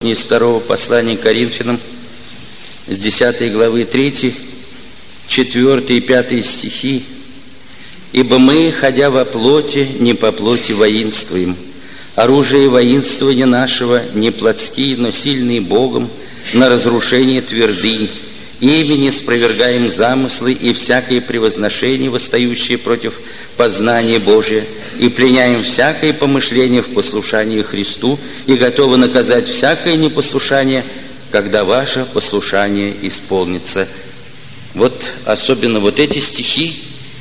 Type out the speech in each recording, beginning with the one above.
из 2 послания к Коринфянам, с 10 главы 3, 4 и 5 стихи. «Ибо мы, ходя во плоти, не по плоти воинствуем. Оружие воинствования нашего не плотские, но сильные Богом на разрушение твердынь. Ими не спровергаем замыслы и всякое превозношение, восстающее против познания Божия, и пленяем всякое помышление в послушании Христу, и готовы наказать всякое непослушание, когда ваше послушание исполнится». Вот особенно вот эти стихи.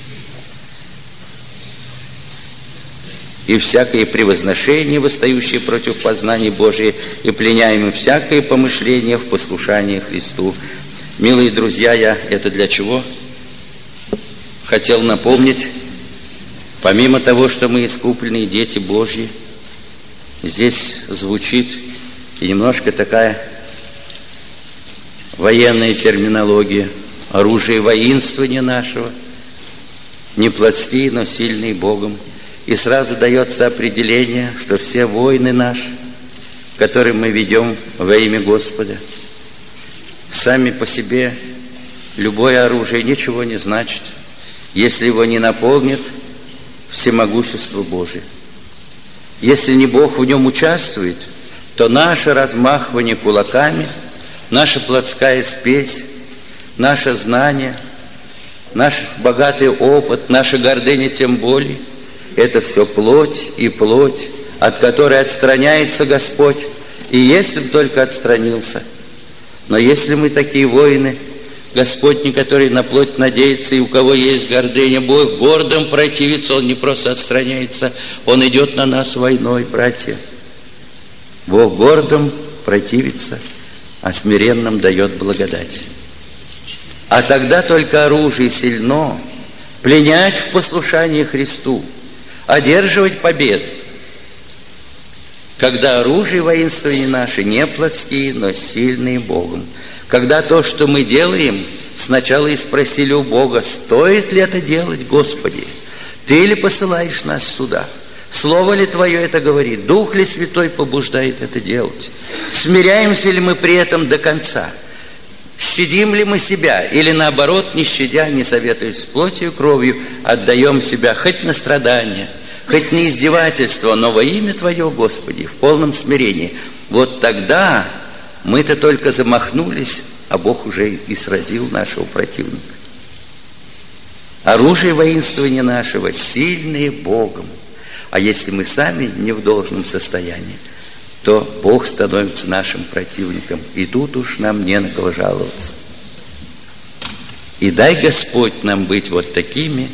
«И всякое превозношение, восстающее против познания Божия, и пленяем всякое помышление в послушании Христу». Милые друзья, я это для чего хотел напомнить? Помимо того, что мы искупленные дети Божьи, здесь звучит и немножко такая военная терминология. Оружие воинствования нашего, не плотские, но сильные Богом. И сразу дается определение, что все войны наши, которые мы ведем во имя Господа, сами по себе любое оружие ничего не значит, если его не наполнит всемогущество Божие. Если не Бог в нем участвует, то наше размахивание кулаками, наша плотская спесь, наше знание, наш богатый опыт, наша гордыня тем более, это все плоть и плоть, от которой отстраняется Господь. И если бы только отстранился. Но если мы такие воины, Господь, не который на плоть надеется, и у кого есть гордыня, Бог гордым противится, Он не просто отстраняется, Он идет на нас войной, братья. Бог гордым противится, а смиренным дает благодать. А тогда только оружие сильно пленять в послушании Христу, одерживать победу. Когда оружие воинствования наши не плотские, но сильные Богом. Когда то, что мы делаем, сначала и спросили у Бога, стоит ли это делать, Господи? Ты ли посылаешь нас сюда? Слово ли Твое это говорит? Дух ли Святой побуждает это делать? Смиряемся ли мы при этом до конца? Щадим ли мы себя? Или наоборот, не щадя, не советуясь с плотью и кровью, отдаем себя хоть на страдания, хоть на издевательство, но во имя Твое, Господи, в полном смирении. Вот тогда мы-то только замахнулись, а Бог уже и сразил нашего противника. Оружие воинствования нашего сильное Богом. А если мы сами не в должном состоянии, то Бог становится нашим противником. И тут уж нам не на кого жаловаться. И дай Господь нам быть вот такими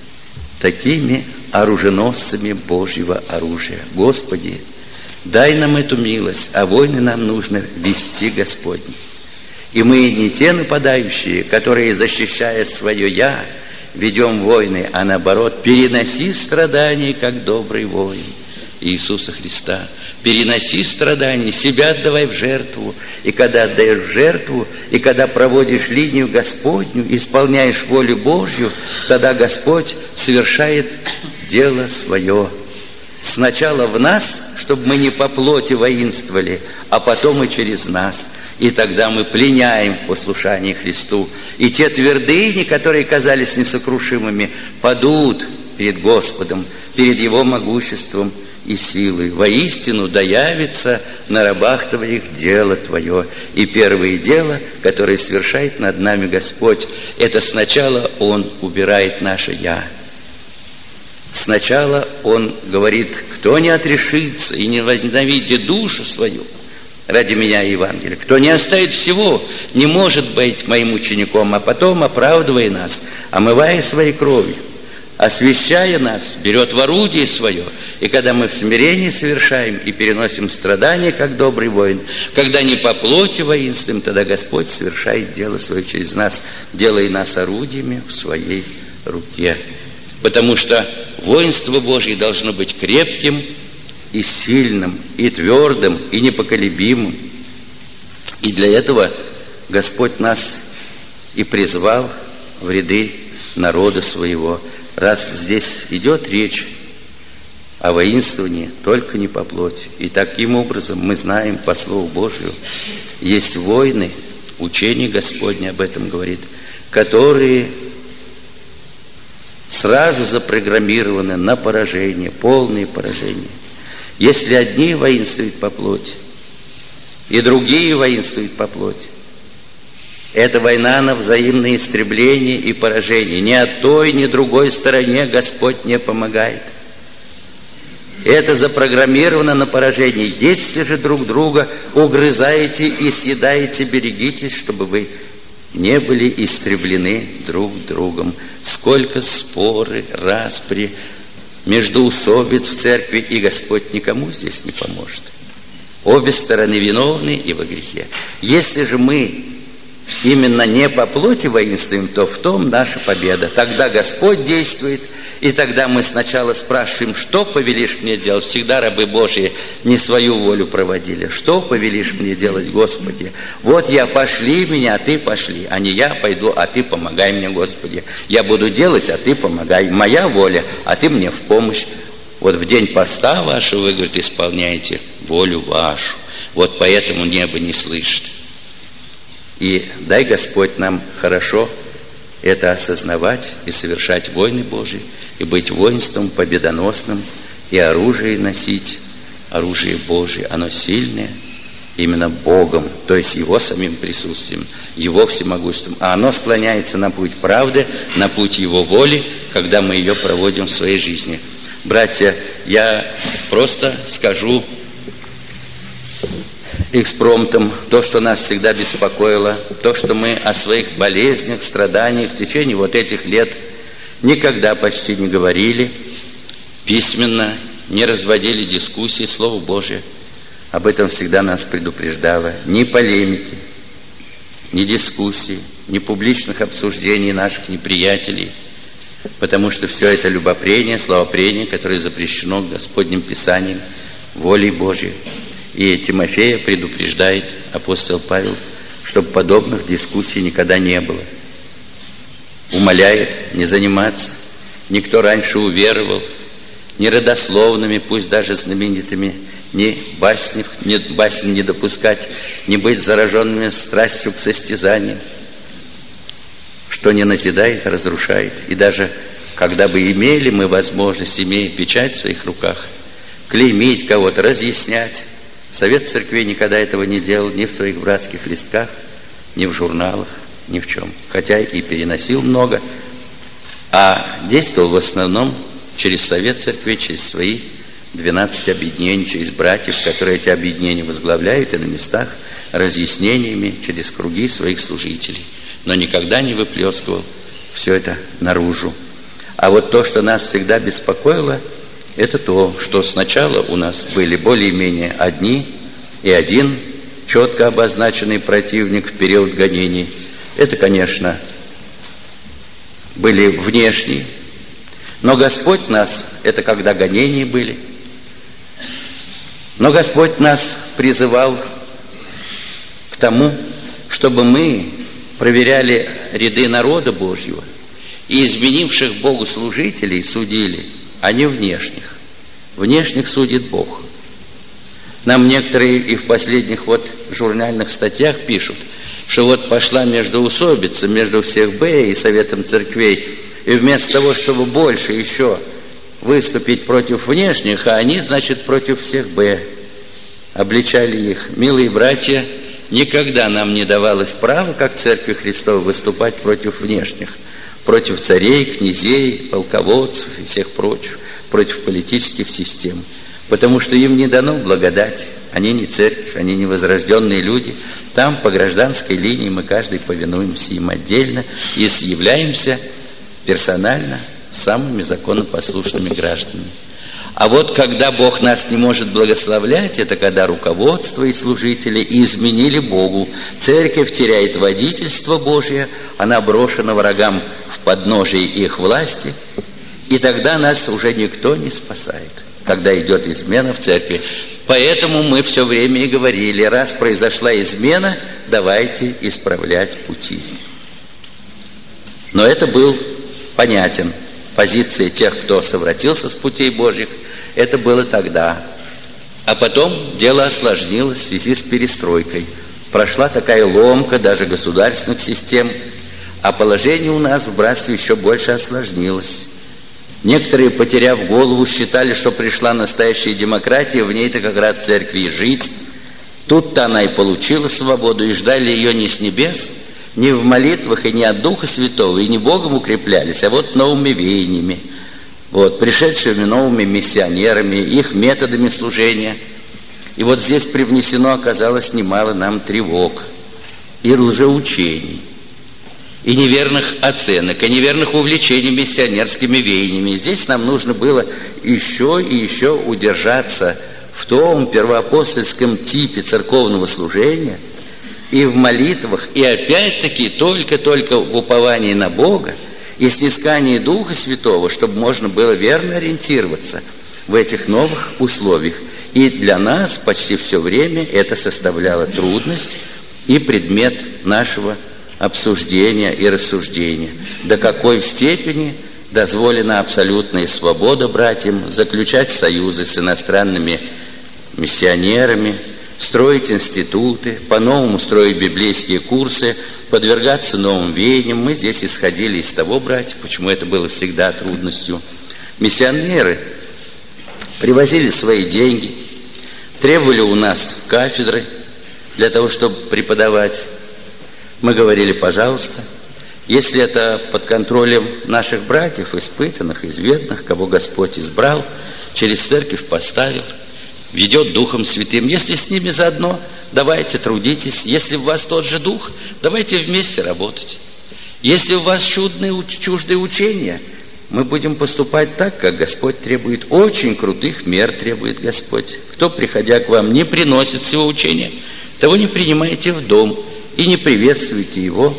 оруженосцами Божьего оружия. Господи, дай нам эту милость, а войны нам нужно вести, Господь. И мы не те нападающие, которые, защищая свое «я», ведем войны, а наоборот, переноси страдания, как добрый воин Иисуса Христа. Переноси страдания, себя отдавай в жертву. И когда отдаешь в жертву, и когда проводишь линию Господню, исполняешь волю Божью, тогда Господь совершает дело свое. Сначала в нас, чтобы мы не по плоти воинствовали, а потом и через нас. И тогда мы пленяем в послушании Христу. И те твердыни, которые казались несокрушимыми, падут перед Господом, перед Его могуществом и силой. Воистину да явится на рабах Твоих дело Твое. И первое дело, которое совершает над нами Господь, это сначала Он убирает наше «я». Сначала Он говорит, кто не отрешится и не возненавидит душу свою ради меня и Евангелия, кто не оставит всего, не может быть моим учеником, а потом, оправдывая нас, омывая своей кровью, освящая нас, берет в орудие свое. И когда мы в смирении совершаем и переносим страдания, как добрый воин, когда не по плоти воинствуем, тогда Господь совершает дело свое через нас, делая нас орудиями в своей руке. Потому что воинство Божье должно быть крепким и сильным, и твердым, и непоколебимым. И для этого Господь нас и призвал в ряды народа своего. Раз здесь идет речь а воинствование только не по плоти. И таким образом мы знаем по Слову Божию, есть войны, учение Господне об этом говорит, которые сразу запрограммированы на поражение, полное поражение. Если одни воинствуют по плоти, и другие воинствуют по плоти, это война на взаимное истребление и поражение. Ни от той, ни другой стороне Господь не помогает. Это запрограммировано на поражение. Если же друг друга угрызаете и съедаете, берегитесь, чтобы вы не были истреблены друг другом. Сколько споры, распри, междоусобиц в церкви, и Господь никому здесь не поможет. Обе стороны виновны и во грехе. Если же мы именно не по плоти воинствуем, то в том наша победа. Тогда Господь действует, и тогда мы сначала спрашиваем, что повелишь мне делать? Всегда рабы Божьи не свою волю проводили. Что повелишь мне делать, Господи? Вот я, пошли меня, а ты пошли. А не я пойду, а ты помогай мне, Господи. Я буду делать, а ты помогай. Моя воля, а ты мне в помощь. Вот в день поста вашего, вы, говорит, исполняете волю вашу. Вот поэтому небо не слышит. И дай Господь нам хорошо это осознавать и совершать войны Божьи, и быть воинством победоносным, и оружие носить, оружие Божие, оно сильное именно Богом, то есть Его самим присутствием, Его всемогуществом, а оно склоняется на путь правды, на путь Его воли, когда мы ее проводим в своей жизни. Братья, я просто скажу экспромтом то, что нас всегда беспокоило, то, что мы о своих болезнях, страданиях в течение вот этих лет никогда почти не говорили, письменно не разводили дискуссии, Слово Божие об этом всегда нас предупреждало. Ни полемики, ни дискуссий, ни публичных обсуждений наших неприятелей, потому что все это любопрение, словопрение, которое запрещено Господним Писанием, волей Божьей. И Тимофея предупреждает апостол Павел, чтобы подобных дискуссий никогда не было. Умоляет не заниматься, никто раньше уверовал, ни родословными, пусть даже знаменитыми, ни басен не допускать, не быть зараженными страстью к состязанию, что не назидает, а разрушает. И даже когда бы имели мы возможность, имея печать в своих руках, клеймить кого-то, разъяснять, Совет Церквей никогда этого не делал ни в своих братских листках, ни в журналах, ни в чем. Хотя и переносил много, а действовал в основном через Совет Церквей, через свои 12 объединений, через братьев, которые эти объединения возглавляют, и на местах разъяснениями через круги своих служителей. Но никогда не выплескивал все это наружу. А вот то, что нас всегда беспокоило, это то, что сначала у нас были более-менее одни и один четко обозначенный противник в период гонений. Это, конечно, были внешние, но Господь нас, это когда гонения были, но Господь нас призывал к тому, чтобы мы проверяли ряды народа Божьего и изменивших Богу служителей судили, а не внешних. Внешних судит Бог. Нам некоторые и в последних журнальных статьях пишут, что пошла междоусобица между всех Б и Советом Церквей, и вместо того, чтобы больше еще выступить против внешних, а они, значит, против всех Б. Обличали их. Милые братья, никогда нам не давалось права, как Церкви Христовой, выступать против внешних, против царей, князей, полководцев и всех прочих, против политических систем, потому что им не дано благодать, они не церковь, они не возрожденные люди. Там по гражданской линии мы каждый повинуемся им отдельно и являемся персонально самыми законопослушными гражданами. А когда Бог нас не может благословлять, это когда руководство и служители изменили Богу. Церковь теряет водительство Божие, она брошена врагам в подножие их власти, и тогда нас уже никто не спасает, когда идет измена в церкви. Поэтому мы все время и говорили, раз произошла измена, давайте исправлять пути. Но это был понятен позиция тех, кто совратился с путей Божьих, Это было тогда. А потом дело осложнилось в связи с перестройкой. Прошла такая ломка даже государственных систем, а положение у нас в братстве еще больше осложнилось. Некоторые, потеряв голову, считали, что пришла настоящая демократия, в ней-то как раз церкви и жить. Тут-то она и получила свободу, и ждали ее не с небес, не в молитвах и не от Духа Святого, и не Богом укреплялись, а вот новыми веяниями, вот, пришедшими новыми миссионерами, их методами служения. И вот здесь привнесено оказалось немало нам тревог и лжеучений, и неверных оценок, и неверных увлечений миссионерскими веяниями. Здесь нам нужно было еще и еще удержаться в том первоапостольском типе церковного служения и в молитвах, и опять-таки только в уповании на Бога и снискании Духа Святого, чтобы можно было верно ориентироваться в этих новых условиях. И для нас почти все время это составляло трудность и предмет нашего обсуждения и рассуждения. До какой степени дозволена абсолютная свобода братьям заключать союзы с иностранными миссионерами, строить институты, по-новому строить библейские курсы, подвергаться новым веяниям. Мы здесь исходили из того, братья, почему это было всегда трудностью. Миссионеры привозили свои деньги, требовали у нас кафедры для того, чтобы преподавать. Мы говорили: пожалуйста, если это под контролем наших братьев, испытанных, известных, кого Господь избрал, через церковь поставил, ведет Духом Святым. Если с ними заодно, давайте трудитесь. Если у вас тот же Дух, давайте вместе работать. Если у вас чуждые учения, мы будем поступать так, как Господь требует. Очень крутых мер требует Господь. Кто, приходя к вам, не приносит всего учения, того не принимайте в дом и не приветствуйте его,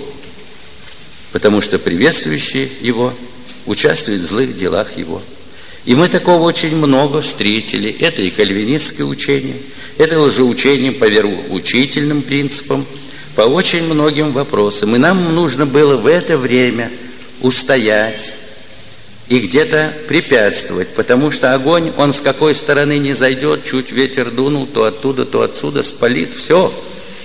потому что приветствующие его участвуют в злых делах его. И мы такого очень много встретили. Это и кальвинистское учение, это лжеучение по вероучительным принципам, по очень многим вопросам. И нам нужно было в это время устоять и где-то препятствовать, потому что огонь, он с какой стороны не зайдет, чуть ветер дунул, то оттуда, то отсюда, спалит все.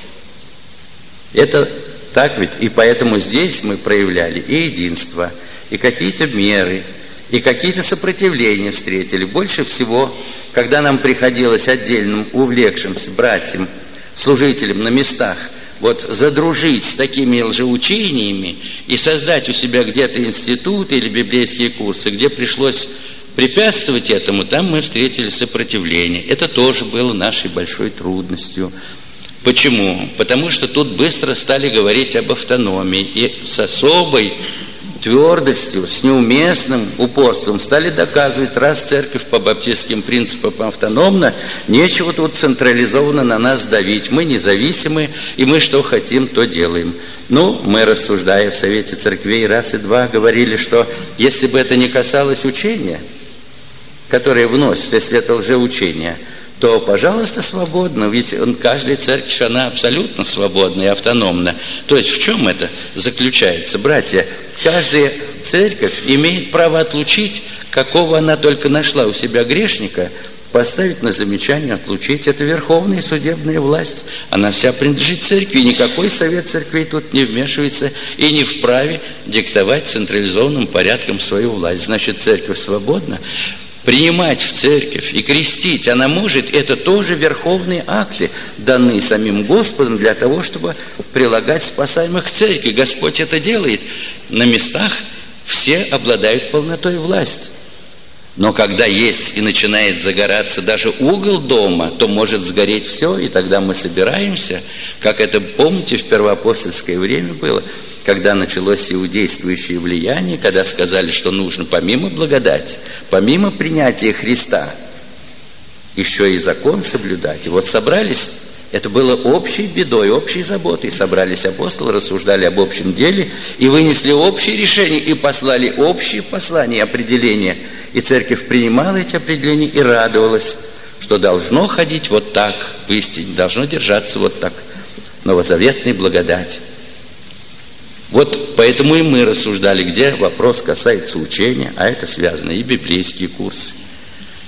Это так ведь? И поэтому здесь мы проявляли и единство, и какие-то меры, и какие-то сопротивления встретили. Больше всего, когда нам приходилось отдельным увлекшимся братьям, служителям на местах, вот задружить с такими лжеучениями и создать у себя где-то институты или библейские курсы, где пришлось препятствовать этому, там мы встретили сопротивление. Это тоже было нашей большой трудностью. Почему? Потому что тут быстро стали говорить об автономии и с особой твердостью, с неуместным упорством стали доказывать: раз церковь по баптистским принципам автономна, нечего тут централизованно на нас давить. Мы независимы, и мы что хотим, то делаем. Ну, мы, рассуждая в Совете Церквей раз и два, говорили, что если бы это не касалось учения, которое вносит, если это лжеучение, то, пожалуйста, свободно, ведь каждая церковь, она абсолютно свободна и автономна. То есть в чем это заключается, братья? Каждая церковь имеет право отлучить, какого она только нашла у себя грешника, поставить на замечание, отлучить. Это верховная судебная власть. Она вся принадлежит церкви, и никакой совет церквей тут не вмешивается и не вправе диктовать централизованным порядком свою власть. Значит, церковь свободна. Принимать в церковь и крестить она может, это тоже верховные акты, данные самим Господом для того, чтобы прилагать спасаемых к церкви. Господь это делает. На местах все обладают полнотой власти. Но когда есть и начинает загораться даже угол дома, то может сгореть все, и тогда мы собираемся, как это, помните, в первоапостольское время было, когда началось иудействующее влияние, когда сказали, что нужно помимо благодати, помимо принятия Христа, еще и закон соблюдать. И вот собрались, это было общей бедой, общей заботой. Собрались апостолы, рассуждали об общем деле и вынесли общее решение, и послали общие послания, определения. И церковь принимала эти определения и радовалась, что должно ходить вот так в истине, должно держаться вот так новозаветной благодати. Вот поэтому и мы рассуждали, где вопрос касается учения, а это связано и библейские курсы.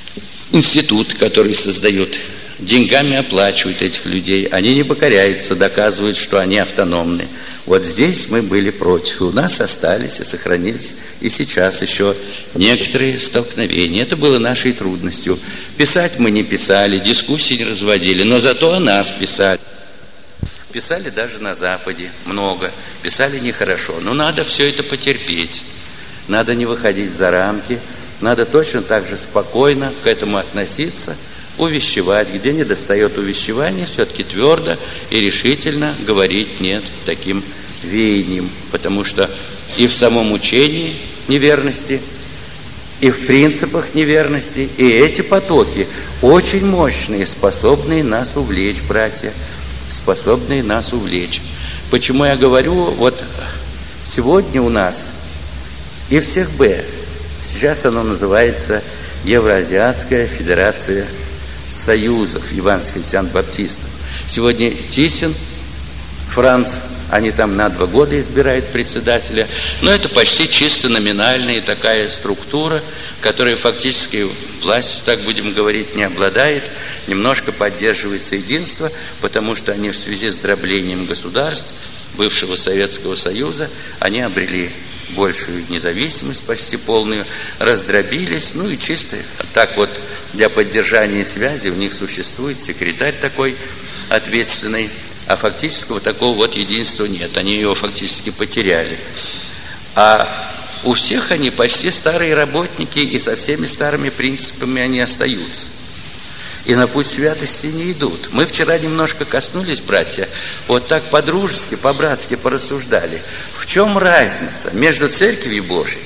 институт, который создают, деньгами оплачивают этих людей, они не покоряются, доказывают, что они автономны. Вот здесь мы были против. У нас остались и сохранились и сейчас еще некоторые столкновения. Это было нашей трудностью. Писать мы не писали, дискуссии не разводили, но зато о нас писали. Писали даже на Западе много, писали нехорошо. Но надо все это потерпеть, надо не выходить за рамки, надо точно так же спокойно к этому относиться, увещевать, где не достает увещевания, все-таки твердо и решительно говорить нет таким веяниям, потому что и в самом учении неверности, и в принципах неверности, и эти потоки очень мощные, способные нас увлечь, братья, способные нас увлечь. Почему я говорю, вот сегодня у нас и всех Б, сейчас оно называется Евроазиатская Федерация Союзов евангельских христиан-баптистов. Сегодня Тисин, Франц, они там на 2 года избирают председателя, но это почти чисто номинальная такая структура, которая фактически властью, так будем говорить, не обладает, немножко поддерживается единство, потому что они в связи с дроблением государств бывшего Советского Союза, они обрели большую независимость, почти полную, раздробились, ну и чисто так вот для поддержания связи у них существует секретарь такой ответственный, а фактического такого вот единства нет, они его фактически потеряли. А у всех они почти старые работники, и со всеми старыми принципами они остаются. И на путь святости не идут. Мы вчера немножко коснулись, братья, вот так по-дружески, по-братски порассуждали. В чем разница между Церковью Божией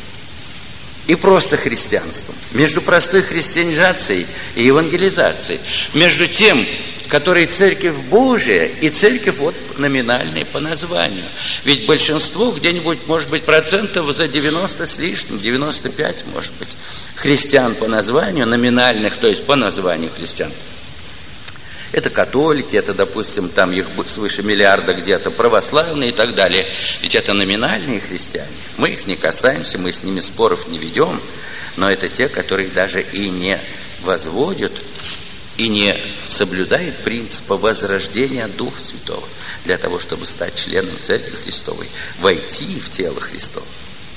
и просто христианством? Между простой христианизацией и евангелизацией? Между тем, который Церковь Божия и Церковь вот номинальная по названию. Ведь большинство, где-нибудь, может быть, процентов за 90 с лишним, 95, может быть, христиан по названию, номинальных, то есть по названию христиан. Это католики, это, допустим, там их свыше миллиарда где-то, православные и так далее. Ведь это номинальные христиане. Мы их не касаемся, мы с ними споров не ведем, но это те, которые даже и не возводят и не соблюдает принципа возрождения Духа Святого для того, чтобы стать членом Церкви Христовой, войти в тело Христово.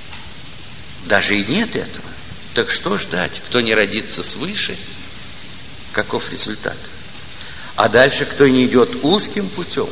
Даже и нет этого. Так что ждать? Кто не родится свыше, каков результат? А дальше, кто не идет узким путем,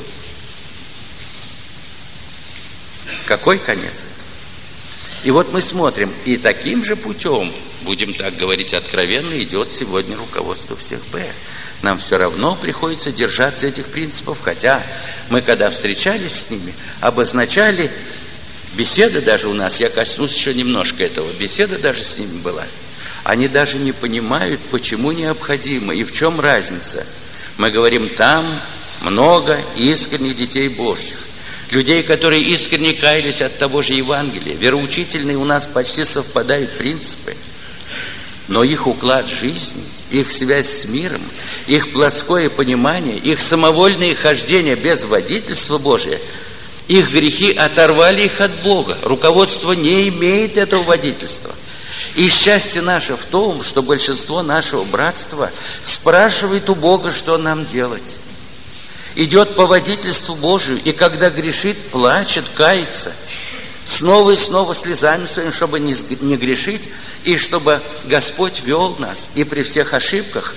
какой конец этого? И вот мы смотрим, и таким же путем, будем так говорить откровенно, идет сегодня руководство всех Б. Нам все равно приходится держаться этих принципов, хотя мы, когда встречались с ними, обозначали, беседа даже у нас, я коснусь еще немножко этого, беседа даже с ними была. Они даже не понимают, почему необходимо и в чем разница. Мы говорим, там много искренних детей Божьих. Людей, которые искренне каялись от того же Евангелия. Вероучительные у нас почти совпадают принципы. Но их уклад жизни, их связь с миром, их плотское понимание, их самовольное хождение без водительства Божия, их грехи оторвали их от Бога. Руководство не имеет этого водительства. И счастье наше в том, что большинство нашего братства спрашивает у Бога, что нам делать. Идет по водительству Божию, и когда грешит, плачет, кается, снова и снова слезами своими, чтобы не грешить, и чтобы Господь вел нас. И при всех ошибках,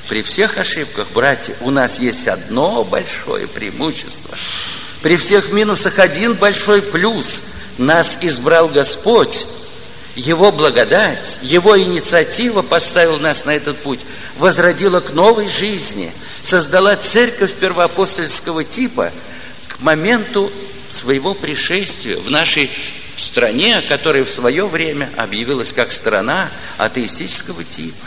братья, у нас есть одно большое преимущество. При всех минусах один большой плюс. Нас избрал Господь, Его благодать, Его инициатива поставила нас на этот путь, возродила к новой жизни, создала церковь первоапостольского типа к моменту своего пришествия в нашей стране, которая в свое время объявилась как страна атеистического типа.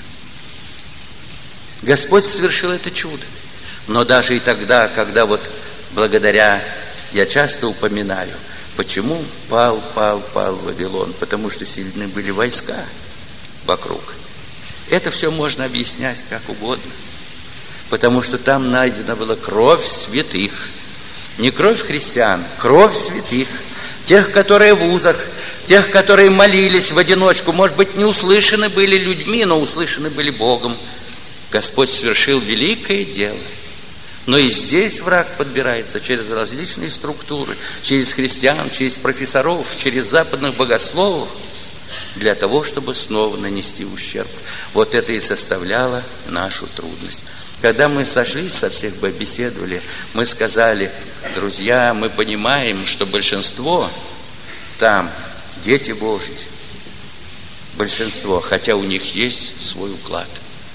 Господь совершил это чудо. Но даже и тогда, когда вот благодаря, я часто упоминаю, почему пал Вавилон? Потому что сильны были войска вокруг. Это все можно объяснять как угодно. Потому что там найдена была кровь святых. Не кровь христиан, кровь святых, тех, которые в вузах, тех, которые молились в одиночку, может быть, не услышаны были людьми, но услышаны были Богом. Господь совершил великое дело. Но и здесь враг подбирается через различные структуры, через христиан, через профессоров, через западных богословов, для того, чтобы снова нанести ущерб. Вот это и составляло нашу трудность. Когда мы сошлись, со всех беседовали, мы сказали: друзья, мы понимаем, что большинство там дети Божьи. Большинство, хотя у них есть свой уклад.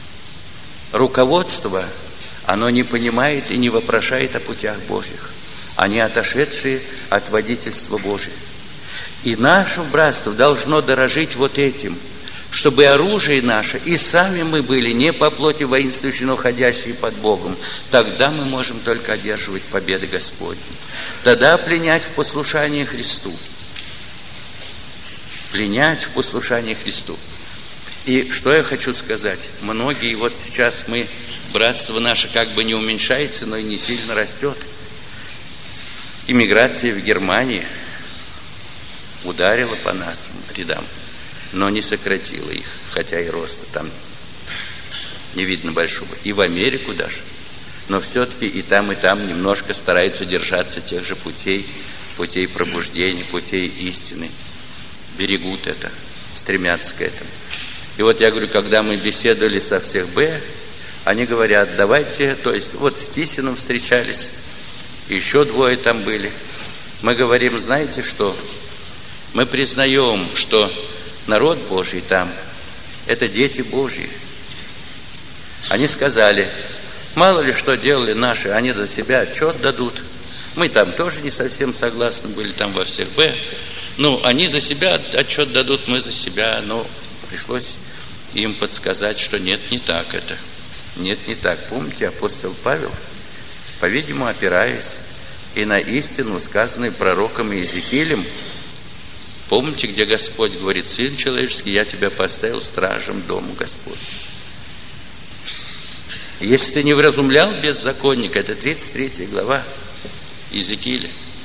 Руководство, оно не понимает и не вопрошает о путях Божьих. Они отошедшие от водительства Божьего. И наше братство должно дорожить вот этим, чтобы оружие наше, и сами мы были не по плоти воинствующие, но ходящие под Богом. Тогда мы можем только одерживать победы Господни. Тогда пленять в послушании Христу. Пленять в послушании Христу. И что я хочу сказать? Многие, вот сейчас братство наше как бы не уменьшается, но и не сильно растет. Иммиграция в Германии ударила по нашим рядам, но не сократила их, хотя и роста там не видно большого. И в Америку даже. Но все-таки и там немножко стараются держаться тех же путей пробуждения, путей истины. Берегут это, стремятся к этому. И вот я говорю, когда мы беседовали со всех они говорят: давайте, то есть вот с Тисиным встречались, еще двое там были. Мы говорим: знаете что? Мы признаем, что народ Божий там – это дети Божьи. Они сказали: мало ли что делали наши, они за себя отчет дадут. Мы там тоже не совсем согласны были, там во всех они за себя отчет дадут, мы за себя. Но пришлось им подсказать, что нет, не так это. Нет, не так. Помните, апостол Павел, по-видимому, опираясь и на истину, сказанную пророком Иезекиилем, помните, где Господь говорит: Сын человеческий, я тебя поставил стражем дому Господь. Если ты не вразумлял беззаконника, это 33 глава Иезекииля.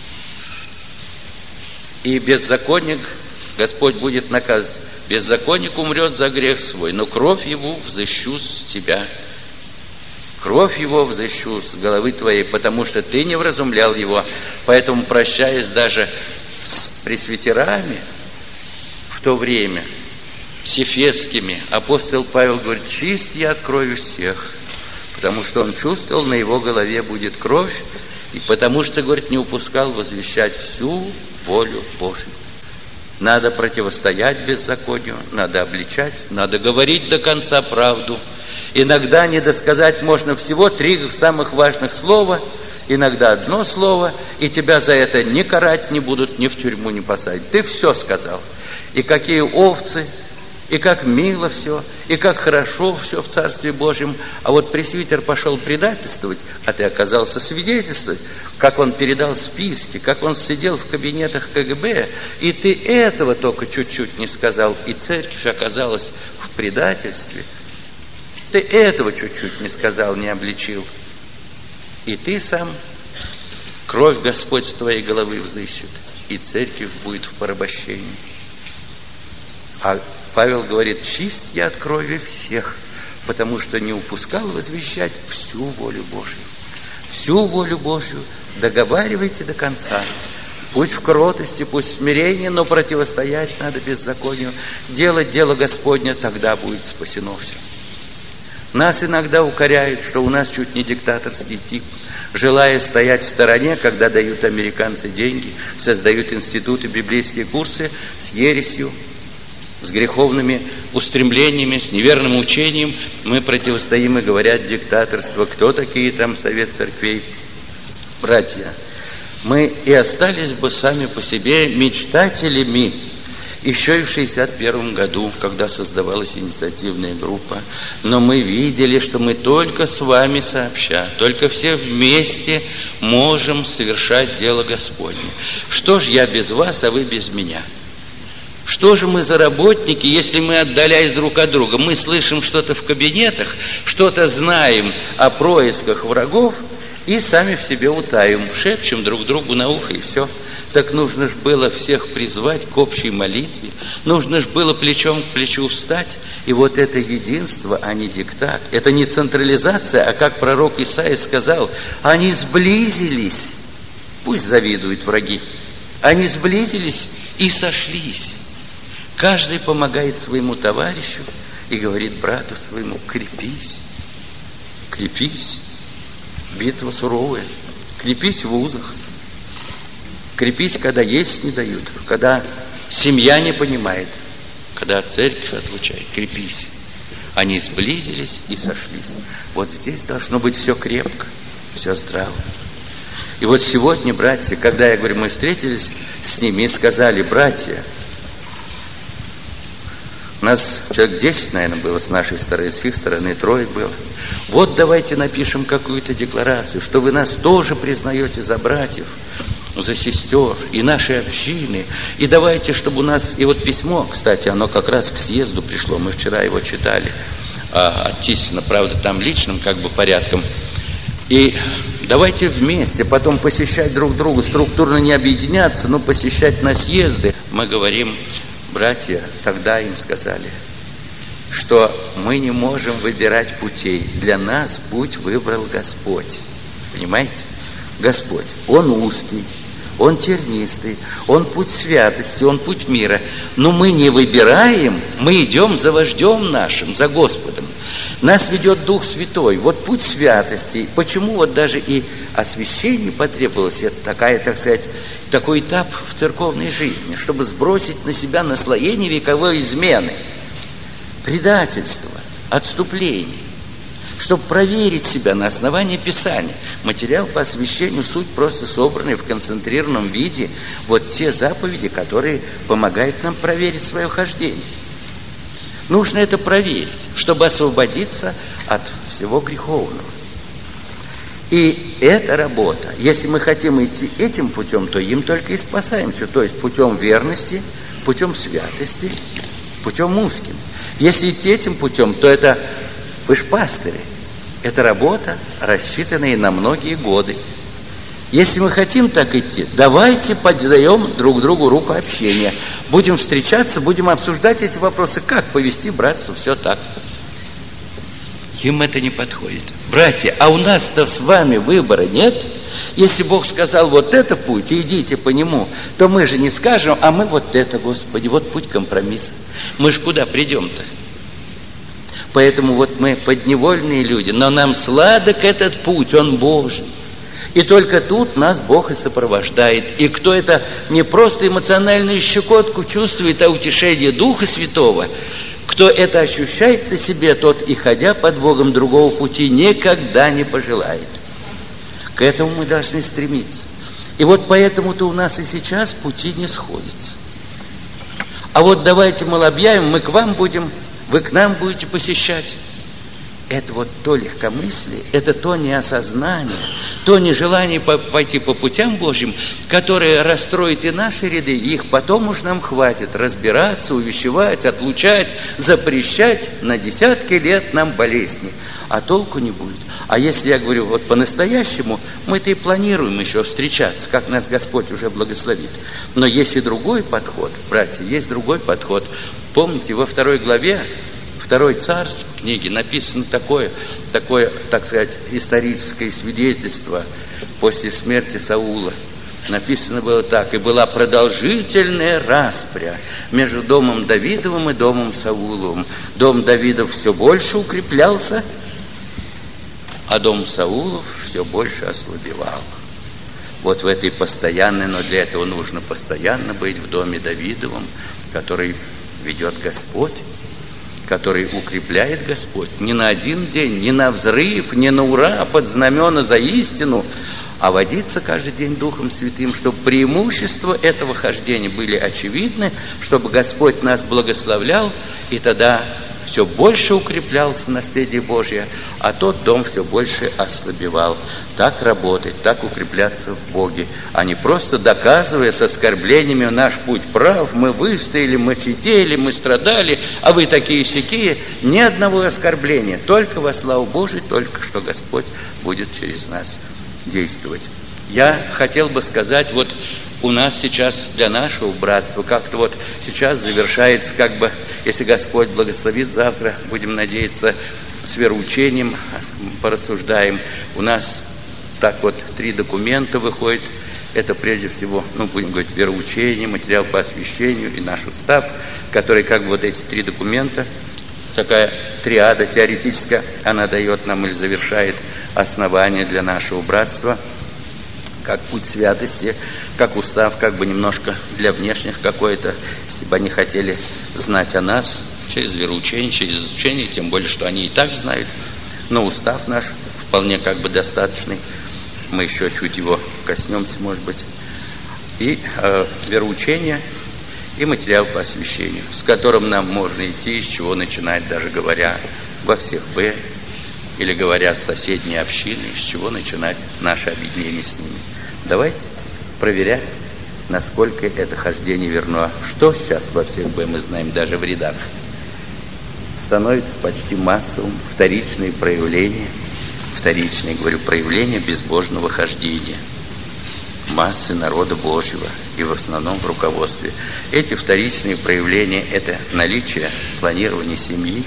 И беззаконник, Господь будет наказан. Беззаконник умрет за грех свой, но кровь его взыщу с тебя. Кровь его взыщу с головы твоей, потому что ты не вразумлял его. Поэтому, прощаясь даже с пресвитерами в то время, с ефесскими, апостол Павел говорит: чист я от крови всех, потому что он чувствовал, на его голове будет кровь, и потому что, говорит, не упускал возвещать всю волю Божью. Надо противостоять беззаконию, надо обличать, надо говорить до конца правду. Иногда недосказать можно всего 3 самых важных слова, иногда одно слово, и тебя за это ни карать не будут, ни в тюрьму не посадить. Ты все сказал. И какие овцы, и как мило все, и как хорошо все в Царстве Божьем. А вот пресвитер пошел предательствовать, а ты оказался свидетельствовать, как он передал списки, как он сидел в кабинетах КГБ, и ты этого только чуть-чуть не сказал, и церковь оказалась в предательстве. Ты этого чуть-чуть не сказал, не обличил. И ты сам, кровь Господь с твоей головы взыщет, и церковь будет в порабощении. А Павел говорит: чист я от крови всех, потому что не упускал возвещать всю волю Божью. Всю волю Божью договаривайте до конца. Пусть в кротости, пусть в смирении, но противостоять надо беззаконию. Делать дело Господне, тогда будет спасено все. Нас иногда укоряют, что у нас чуть не диктаторский тип, желая стоять в стороне, когда дают американцы деньги, создают институты, библейские курсы с ересью, с греховными устремлениями, с неверным учением. Мы противостоим и говорят: диктаторство. Кто такие там совет церквей? Братья, мы и остались бы сами по себе мечтателями. Еще и в 1961 году, когда создавалась инициативная группа, но мы видели, что мы только с вами сообща, только все вместе можем совершать дело Господне. Что ж я без вас, а вы без меня? Что же мы за работники, если мы, отдаляясь друг от друга, мы слышим что-то в кабинетах, что-то знаем о происках врагов, и сами в себе утаим, шепчем друг другу на ухо, и все. Так нужно ж было всех призвать к общей молитве, нужно ж было плечом к плечу встать, и вот это единство, а не диктат, это не централизация, а как пророк Исаия сказал, они сблизились, пусть завидуют враги, они сблизились и сошлись. Каждый помогает своему товарищу и говорит брату своему: крепись, крепись. Битва суровая. Крепись в узах. Крепись, когда есть не дают, когда семья не понимает, когда церковь отлучает. Крепись. Они сблизились и сошлись. Вот здесь должно быть все крепко, все здраво. И вот сегодня, братья, когда я говорю, мы встретились с ними и сказали: братья, нас человек 10, наверное, было с нашей стороны, с их стороны 3 было. Вот давайте напишем какую-то декларацию, что вы нас тоже признаете за братьев, за сестер и нашей общины. И давайте, чтобы у нас... И вот письмо, кстати, оно как раз к съезду пришло, мы вчера его читали, оттиснено, правда, там личным как бы порядком. И давайте вместе потом посещать друг друга, структурно не объединяться, но посещать на съезды. Мы говорим... Братья тогда им сказали, что мы не можем выбирать путей. Для нас путь выбрал Господь. Понимаете? Господь. Он узкий, Он тернистый, Он путь святости, Он путь мира. Но мы не выбираем, мы идем за вождем нашим, за Господом. Нас ведет Дух Святой. Вот путь святости. Почему вот даже и освящение потребовалось? Это такая, так сказать, такой этап в церковной жизни, чтобы сбросить на себя наслоение вековой измены, предательства, отступлений, чтобы проверить себя на основании Писания. Материал по освящению, суть просто собранный в концентрированном виде, вот те заповеди, которые помогают нам проверить свое хождение. Нужно это проверить, чтобы освободиться от всего греховного. И эта работа, если мы хотим идти этим путем, то им только и спасаемся, то есть путем верности, путем святости, путем узким. Если идти этим путем, то это, вы ж пастыри, это работа, рассчитанная на многие годы. Если мы хотим так идти, давайте подаем друг другу руку общения. Будем встречаться, будем обсуждать эти вопросы, как повести братство, все так. Им это не подходит. Братья, а у нас-то с вами выбора нет? Если Бог сказал вот это путь, и идите по нему, то мы же не скажем, а мы вот это, Господи, вот путь компромисса. Мы же куда придем-то? Поэтому вот мы подневольные люди, но нам сладок этот путь, он Божий. И только тут нас Бог и сопровождает. И кто это не просто эмоциональную щекотку чувствует, а утешение Духа Святого, кто это ощущает на себе, тот и ходя под Богом другого пути никогда не пожелает. К этому мы должны стремиться. И вот поэтому-то у нас и сейчас пути не сходятся. А вот давайте, мол, объявим, мы к вам будем, вы к нам будете посещать. Это вот то легкомыслие, это то неосознание, то нежелание пойти по путям Божьим, которое расстроит и наши ряды, и их потом уж нам хватит разбираться, увещевать, отлучать, запрещать на десятки лет нам болезни, а толку не будет. А если я говорю вот по-настоящему, мы-то и планируем еще встречаться, как нас Господь уже благословит. Но есть и другой подход, братья, есть другой подход. Помните, во 2 главе 2 Царств книги написано такое, так сказать, историческое свидетельство после смерти Саула. Написано было так: и была продолжительная распря между домом Давидовым и домом Сауловым. Дом Давидов все больше укреплялся, а дом Саулов все больше ослабевал. Вот в этой постоянной, но для этого нужно постоянно быть в доме Давидовом, который ведет Господь, который укрепляет Господь не на один день, не на взрыв, не на ура, под знамена за истину, а водиться каждый день Духом Святым, чтобы преимущества этого хождения были очевидны, чтобы Господь нас благословлял, и тогда все больше укреплялось наследие Божье, а тот дом все больше ослабевал. Так работать, так укрепляться в Боге, а не просто доказывая с оскорблениями: наш путь прав, мы выстояли, мы сидели, мы страдали, а вы такие-сякие. Ни одного оскорбления, только во славу Божию, только что Господь будет через нас действовать. Я хотел бы сказать, вот у нас сейчас для нашего братства как-то вот сейчас завершается, как бы, если Господь благословит, завтра, будем надеяться, с вероучением порассуждаем. У нас так вот 3 документа выходит. Это прежде всего, будем говорить, вероучение, материал по освящению и наш устав, который как бы вот эти 3 документа, такая триада теоретическая, она дает нам или завершает основание для нашего братства, как путь святости, как устав, как бы немножко для внешних какой-то, если бы они хотели знать о нас через вероучение, через изучение, тем более, что они и так знают, но устав наш вполне как бы достаточный. Мы еще чуть его коснемся, может быть. И вероучение, и материал по освящению, с которым нам можно идти, с чего начинать, даже говоря во всех Б, или говоря с соседней общиной, с чего начинать наше объединение с ними. Давайте проверять, насколько это хождение верно. Что сейчас во всех Б, мы знаем, даже в рядах, становится почти массовым вторичные проявления, проявления безбожного хождения массы народа Божьего, и в основном в руководстве. Эти вторичные проявления – это наличие планирования семьи,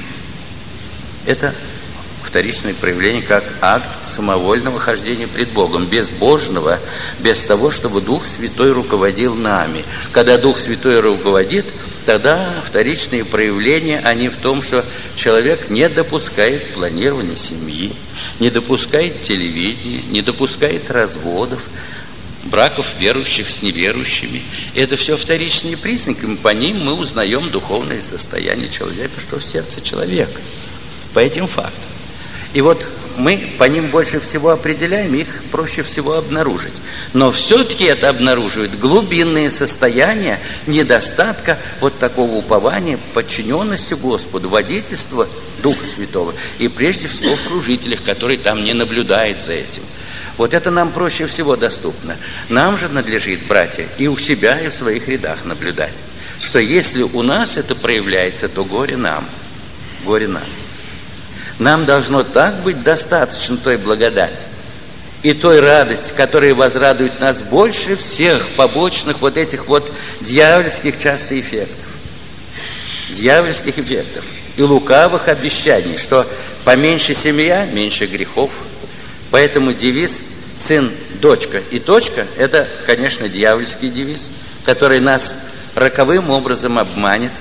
это вторичное проявление как акт самовольного хождения пред Богом, безбожного, без того, чтобы Дух Святой руководил нами. Когда Дух Святой руководит, тогда вторичные проявления, они в том, что человек не допускает планирования семьи, не допускает телевидения, не допускает разводов, браков верующих с неверующими. Это все вторичные признаки, по ним мы узнаем духовное состояние человека, что в сердце человека, по этим фактам. И вот мы по ним больше всего определяем, их проще всего обнаружить. Но все-таки это обнаруживает глубинные состояния недостатка вот такого упования, подчиненности Господу, водительства Духа Святого. И прежде всего в служителях, которые там не наблюдают за этим. Вот это нам проще всего доступно. Нам же надлежит, братья, и у себя, и в своих рядах наблюдать, что если у нас это проявляется, то горе нам. Горе нам. Нам должно так быть достаточно той благодати и той радости, которая возрадует нас больше всех побочных вот этих вот дьявольских часто эффектов. Дьявольских эффектов и лукавых обещаний, что поменьше семья, меньше грехов. Поэтому девиз «сын, дочка и точка» – это, конечно, дьявольский девиз, который нас роковым образом обманет.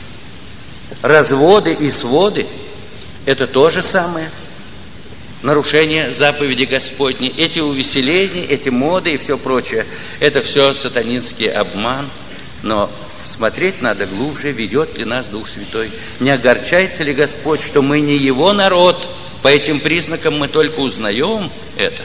Разводы и своды – это то же самое. Нарушение заповеди Господней. Эти увеселения, эти моды и все прочее – это все сатанинский обман. Но смотреть надо глубже, ведет ли нас Дух Святой. Не огорчается ли Господь, что мы не Его народ? По этим признакам мы только узнаем это.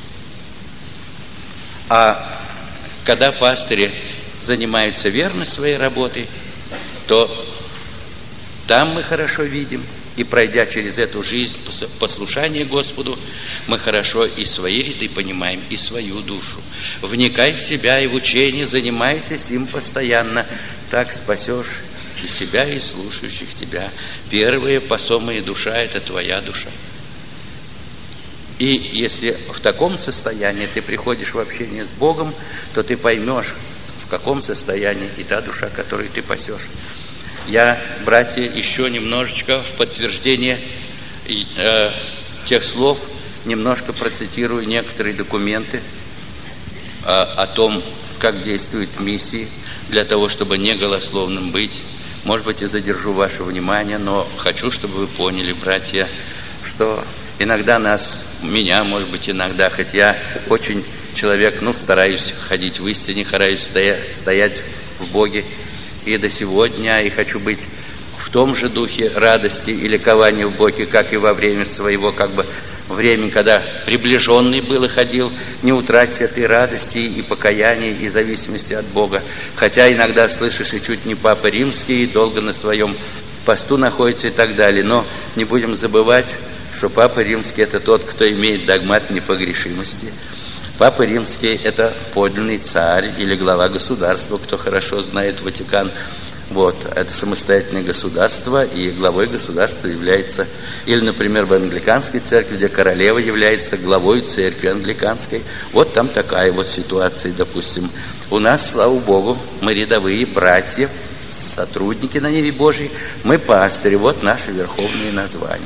А когда пастыри занимаются верно своей работой, то там мы хорошо видим. И пройдя через эту жизнь послушания Господу, мы хорошо и свои ряды понимаем, и свою душу. Вникай в себя и в учение, занимайся сим постоянно. Так спасешь и себя, и слушающих тебя. Первая посомая душа – это твоя душа. И если в таком состоянии ты приходишь в общение с Богом, то ты поймешь, в каком состоянии и та душа, которую ты пасешь. Я, братья, еще немножечко в подтверждение тех слов немножко процитирую некоторые документы о том, как действуют миссии, для того, чтобы не голословным быть. Может быть, и задержу ваше внимание, но хочу, чтобы вы поняли, братья, что иногда меня, может быть, иногда, хоть я очень человек, стараюсь ходить в истине, стараюсь стоять в Боге, и до сегодня, и хочу быть в том же духе радости и ликования в Боге, как и во время своего, времени, когда приближенный был и ходил, не утратить этой радости и покаяния, и зависимости от Бога. Хотя иногда слышишь, и чуть не Папа Римский, и долго на своем посту находится и так далее. Но не будем забывать, что Папа Римский – это тот, кто имеет догмат непогрешимости. Папа Римский – это подлинный царь или глава государства, кто хорошо знает Ватикан. Вот, это самостоятельное государство, и главой государства является, или, например, в англиканской церкви, где королева является главой церкви англиканской. Вот там такая вот ситуация, допустим. У нас, слава Богу, мы рядовые братья, сотрудники на ниве Божьей, мы пастыри, вот наши верховные названия.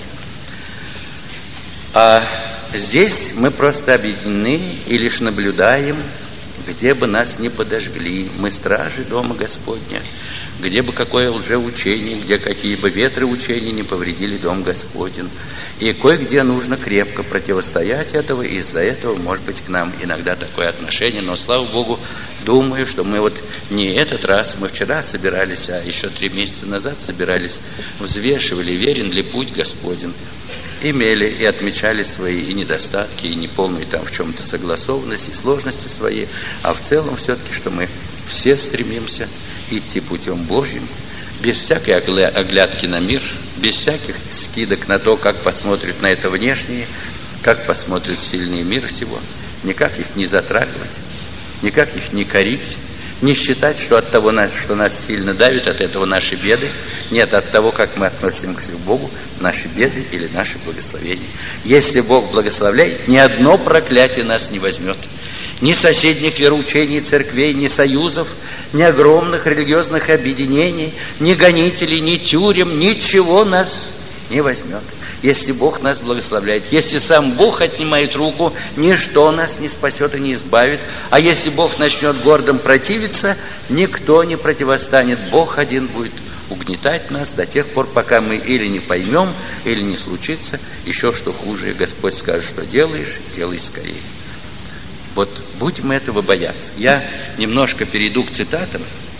А здесь мы просто объединены и лишь наблюдаем, где бы нас не подожгли. Мы стражи дома Господня. Где бы какое лжеучение, где какие бы ветры учения не повредили дом Господень. И кое-где нужно крепко противостоять этого, и из-за этого, может быть, к нам иногда такое отношение. Но, слава Богу, думаю, что мы вот не этот раз, мы вчера собирались, а еще 3 месяца назад собирались, взвешивали, верен ли путь Господень. Имели и отмечали свои и недостатки, и неполные там в чем-то согласованности, и сложности свои. А в целом все-таки, что мы все стремимся идти путем Божьим, без всякой оглядки на мир, без всяких скидок на то, как посмотрят на это внешние, как посмотрят сильные мира сего, никак их не затрагивать, никак их не корить, не считать, что от того, что нас сильно давит, от этого наши беды. Нет, от того, как мы относимся к Богу, наши беды или наши благословения. Если Бог благословляет, ни одно проклятие нас не возьмет. Ни соседних вероучений, церквей, ни союзов, ни огромных религиозных объединений, ни гонителей, ни тюрем, ничего нас не возьмет. Если Бог нас благословляет, если сам Бог отнимает руку, ничто нас не спасет и не избавит. А если Бог начнет гордым противиться, никто не противостанет. Бог один будет угнетать нас до тех пор, пока мы или не поймем, или не случится еще что хуже. Господь скажет, что делаешь, делай скорее. Вот будем этого бояться. Я немножко перейду к цитатам.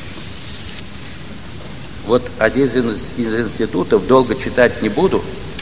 Вот один из институтов, долго читать не буду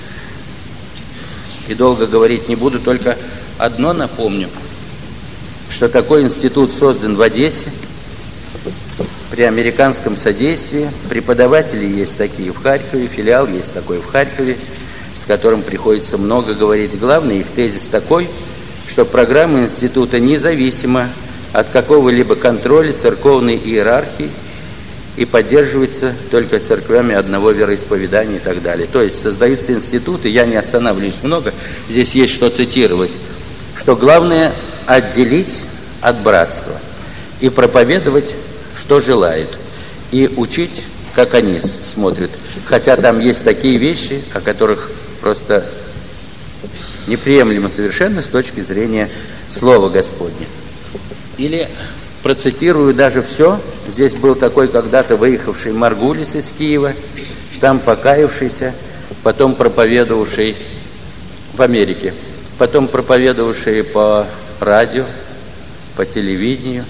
и долго говорить не буду, только одно напомню, что такой институт создан в Одессе при американском содействии. Преподаватели есть такие в Харькове, филиал есть такой в Харькове, с которым приходится много говорить. Главный их тезис такой, что программа института независима от какого-либо контроля церковной иерархии и поддерживается только церквями одного вероисповедания и так далее. То есть создаются институты, я не останавливаюсь много, здесь есть что цитировать, что главное отделить от братства и проповедовать, что желают, и учить, как они смотрят. Хотя там есть такие вещи, о которых просто неприемлемо совершенно с точки зрения Слова Господня. Или процитирую даже все. Здесь был такой когда-то выехавший Маргулис из Киева, там покаявшийся, потом проповедовавший в Америке, потом проповедовавший по радио, по телевидению,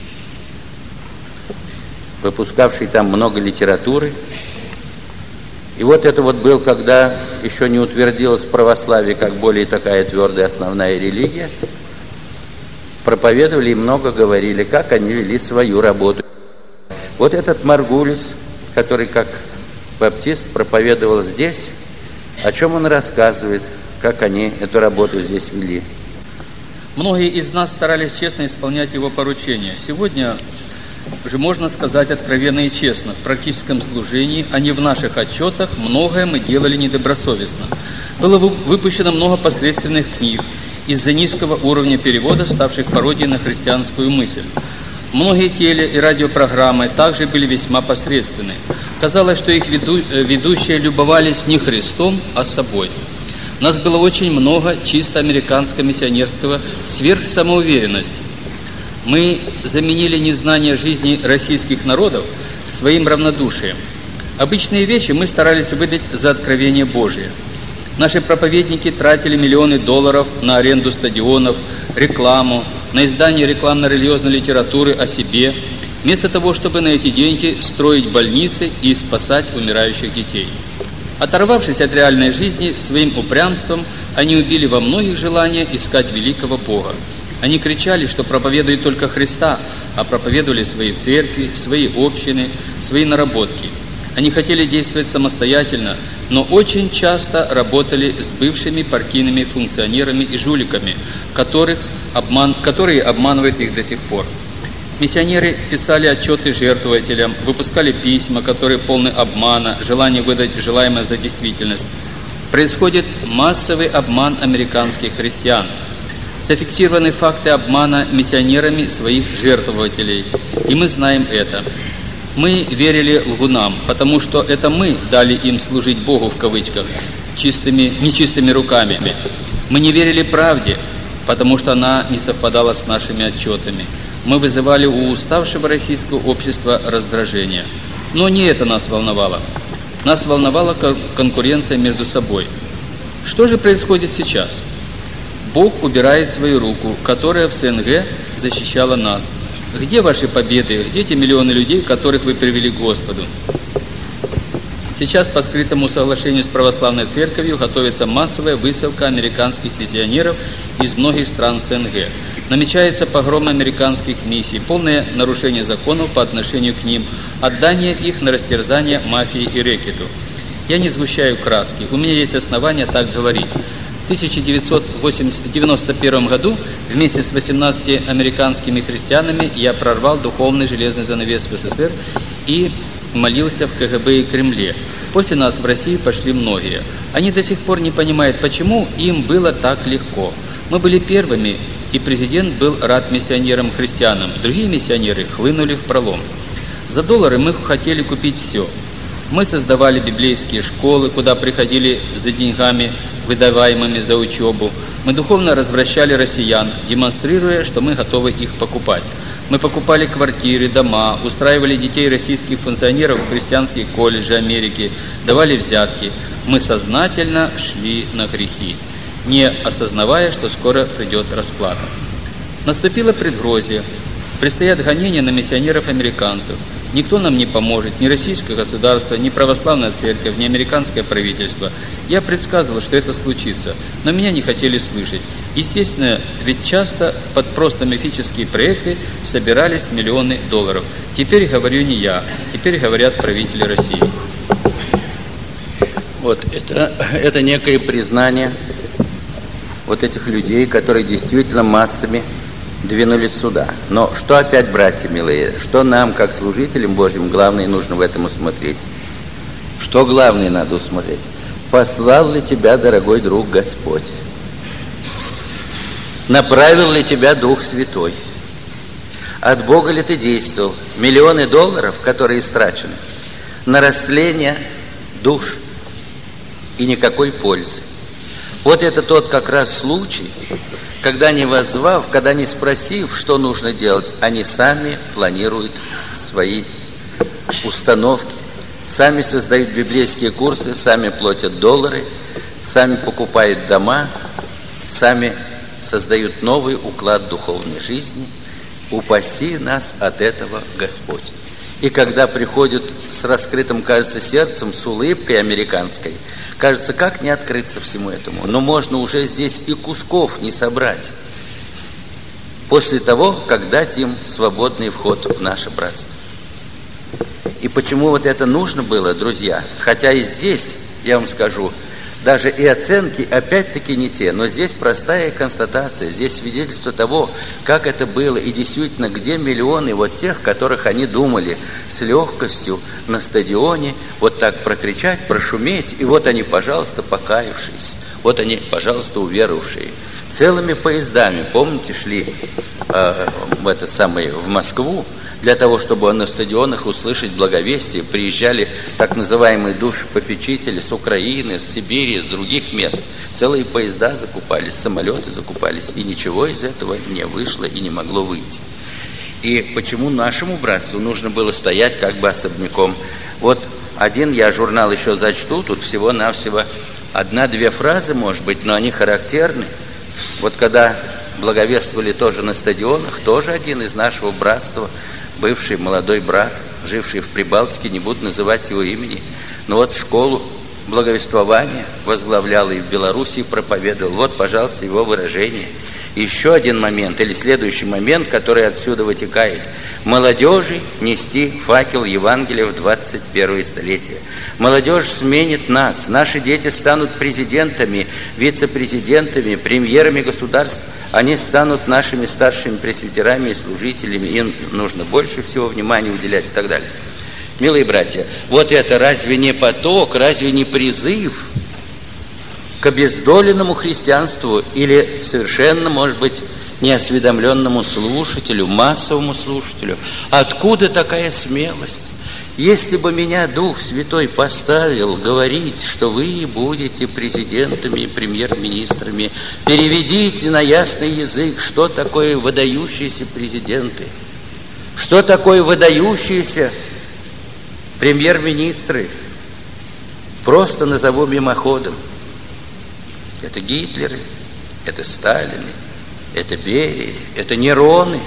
выпускавший там много литературы. И вот это вот был, когда еще не утвердилось православие как более такая твердая основная религия, проповедовали и много говорили, как они вели свою работу. Вот этот Маргулис, который как баптист проповедовал здесь, о чем он рассказывает, как они эту работу здесь вели. Многие из нас старались честно исполнять его поручения. Сегодня уже можно сказать откровенно и честно, в практическом служении, а не в наших отчетах, многое мы делали недобросовестно. Было выпущено много посредственных книг из-за низкого уровня перевода, ставших пародией на христианскую мысль. Многие теле- и радиопрограммы также были весьма посредственны. Казалось, что их ведущие любовались не Христом, а собой. Нас было очень много чисто американско-миссионерского сверхсамоуверенности. Мы заменили незнание жизни российских народов своим равнодушием. Обычные вещи мы старались выдать за откровение Божие. Наши проповедники тратили миллионы долларов на аренду стадионов, рекламу, на издание рекламно-религиозной литературы о себе, вместо того, чтобы на эти деньги строить больницы и спасать умирающих детей. Оторвавшись от реальной жизни своим упрямством, они убили во многих желание искать великого Бога. Они кричали, что проповедуют только Христа, а проповедовали свои церкви, свои общины, свои наработки. Они хотели действовать самостоятельно, но очень часто работали с бывшими партийными функционерами и жуликами, которые обманывают их до сих пор. Миссионеры писали отчеты жертвователям, выпускали письма, которые полны обмана, желания выдать желаемое за действительность. Происходит массовый обман американских христиан. Зафиксированы факты обмана миссионерами своих жертвователей, и мы знаем это. Мы верили лгунам, потому что это мы дали им служить Богу, в кавычках, нечистыми руками. Мы не верили правде, потому что она не совпадала с нашими отчетами. Мы вызывали у уставшего российского общества раздражение. Но не это нас волновало. Нас волновала конкуренция между собой. Что же происходит сейчас? Бог убирает свою руку, которая в СНГ защищала нас. Где ваши победы? Где те миллионы людей, которых вы привели к Господу? Сейчас по скрытому соглашению с православной церковью готовится массовая высылка американских миссионеров из многих стран СНГ. Намечается погром американских миссий, полное нарушение законов по отношению к ним, отдание их на растерзание мафии и рэкету. Я не сгущаю краски, у меня есть основания так говорить. В 1991 году вместе с 18 американскими христианами я прорвал духовный железный занавес в СССР и молился в КГБ и Кремле. После нас в России пошли многие. Они до сих пор не понимают, почему им было так легко. Мы были первыми, и президент был рад миссионерам-христианам. Другие миссионеры хлынули в пролом. За доллары мы хотели купить все. Мы создавали библейские школы, куда приходили за деньгами, выдаваемыми за учебу. Мы духовно развращали россиян, демонстрируя, что мы готовы их покупать. Мы покупали квартиры, дома, устраивали детей российских функционеров в христианские колледжи Америки, давали взятки. Мы сознательно шли на грехи, не осознавая, что скоро придет расплата. Наступило предгрозие. Предстоят гонения на миссионеров-американцев. Никто нам не поможет, ни российское государство, ни православная церковь, ни американское правительство. Я предсказывал, что это случится, но меня не хотели слышать. Естественно, ведь часто под просто мифические проекты собирались миллионы долларов. Теперь говорю не я, теперь говорят правители России. Вот это некое признание вот этих людей, которые действительно массами двинулись сюда. Но что опять, братья милые, что нам, как служителям Божьим, главное нужно в этом усмотреть? Что главное надо усмотреть? Послал ли тебя, дорогой друг, Господь? Направил ли тебя Дух Святой? От Бога ли ты действовал? Миллионы долларов, которые истрачены на растление душ и никакой пользы. Вот это тот как раз случай, когда не воззвав, когда не спросив, что нужно делать, они сами планируют свои установки, сами создают библейские курсы, сами платят доллары, сами покупают дома, сами создают новый уклад духовной жизни. Упаси нас от этого, Господь. И когда приходят с раскрытым, кажется, сердцем, с улыбкой американской, кажется, как не открыться всему этому? Но можно уже здесь и кусков не собрать. После того, как дать им свободный вход в наше братство. И почему вот это нужно было, друзья? Хотя и здесь, я вам скажу, даже и оценки опять-таки не те, но здесь простая констатация, здесь свидетельство того, как это было, и действительно, где миллионы вот тех, которых они думали с легкостью на стадионе вот так прокричать, прошуметь, и вот они, пожалуйста, покаявшиеся, вот они, пожалуйста, уверовавшие. Целыми поездами, помните, шли в Москву, для того, чтобы на стадионах услышать благовестие, приезжали так называемые душепопечители с Украины, с Сибири, с других мест. Целые поезда закупались, самолеты закупались, и ничего из этого не вышло и не могло выйти. И почему нашему братству нужно было стоять как бы особняком? Вот один, я журнал еще зачту, тут всего-навсего 1-2 фразы, может быть, но они характерны. Вот когда благовествовали тоже на стадионах, тоже один из нашего братства, бывший молодой брат, живший в Прибалтике, не буду называть его имени, но вот школу благовествования возглавлял и в Белоруссии проповедовал. Вот, пожалуйста, его выражение. еще один момент, или следующий момент, который отсюда вытекает. Молодежи нести факел Евангелия в 21 столетие. Молодежь сменит нас. Наши дети станут президентами, вице-президентами, премьерами государств. Они станут нашими старшими пресвитерами и служителями. Им нужно больше всего внимания уделять и так далее. Милые братья, вот это разве не поток, разве не призыв к обездоленному христианству или совершенно, может быть, неосведомленному слушателю, массовому слушателю? Откуда такая смелость? Если бы меня Дух Святой поставил говорить, что вы будете президентами и премьер-министрами, переведите на ясный язык, что такое выдающиеся президенты, что такое выдающиеся премьер-министры. Просто назову мимоходом. Это Гитлеры, это Сталины, это Берии, это Нероны,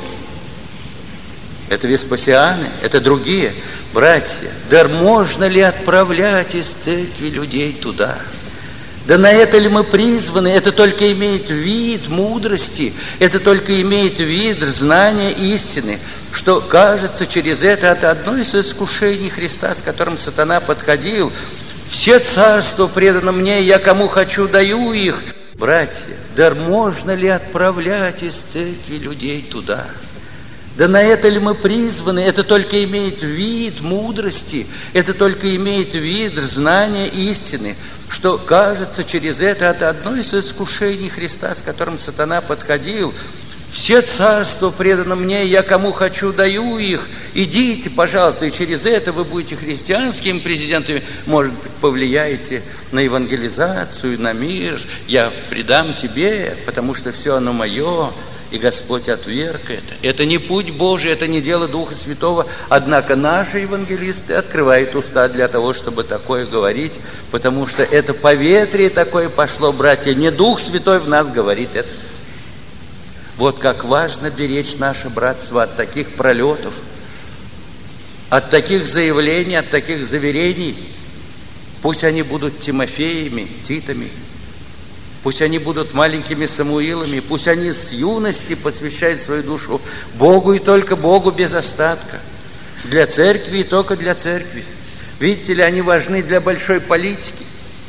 это Веспасианы, это другие. Братья, да можно ли отправлять из церкви людей туда? Да на это ли мы призваны? Это только имеет вид мудрости, это только имеет вид знания истины, что, кажется, через это одно из искушений Христа, с которым сатана подходил. Все царства предано мне, я кому хочу даю их. Братья, да можно ли отправлять из церкви людей туда? Да на это ли мы призваны? Это только имеет вид мудрости, это только имеет вид знания истины, что, кажется, через это одно из искушений Христа, с которым сатана подходил. Все царства предано мне, я кому хочу даю их. Идите, пожалуйста, и через это вы будете христианскими президентами. Может быть, повлияете на евангелизацию, на мир. Я предам тебе, потому что все оно мое. И Господь отверг это. Это не путь Божий, это не дело Духа Святого. Однако наши евангелисты открывают уста для того, чтобы такое говорить, потому что это поветрие такое пошло, братья. Не Дух Святой в нас говорит это. Вот как важно беречь наше братство от таких пролетов, от таких заявлений, от таких заверений. Пусть они будут Тимофеями, Титами, пусть они будут маленькими Самуилами, пусть они с юности посвящают свою душу Богу и только Богу без остатка, для церкви и только для церкви. Видите ли, они важны для большой политики.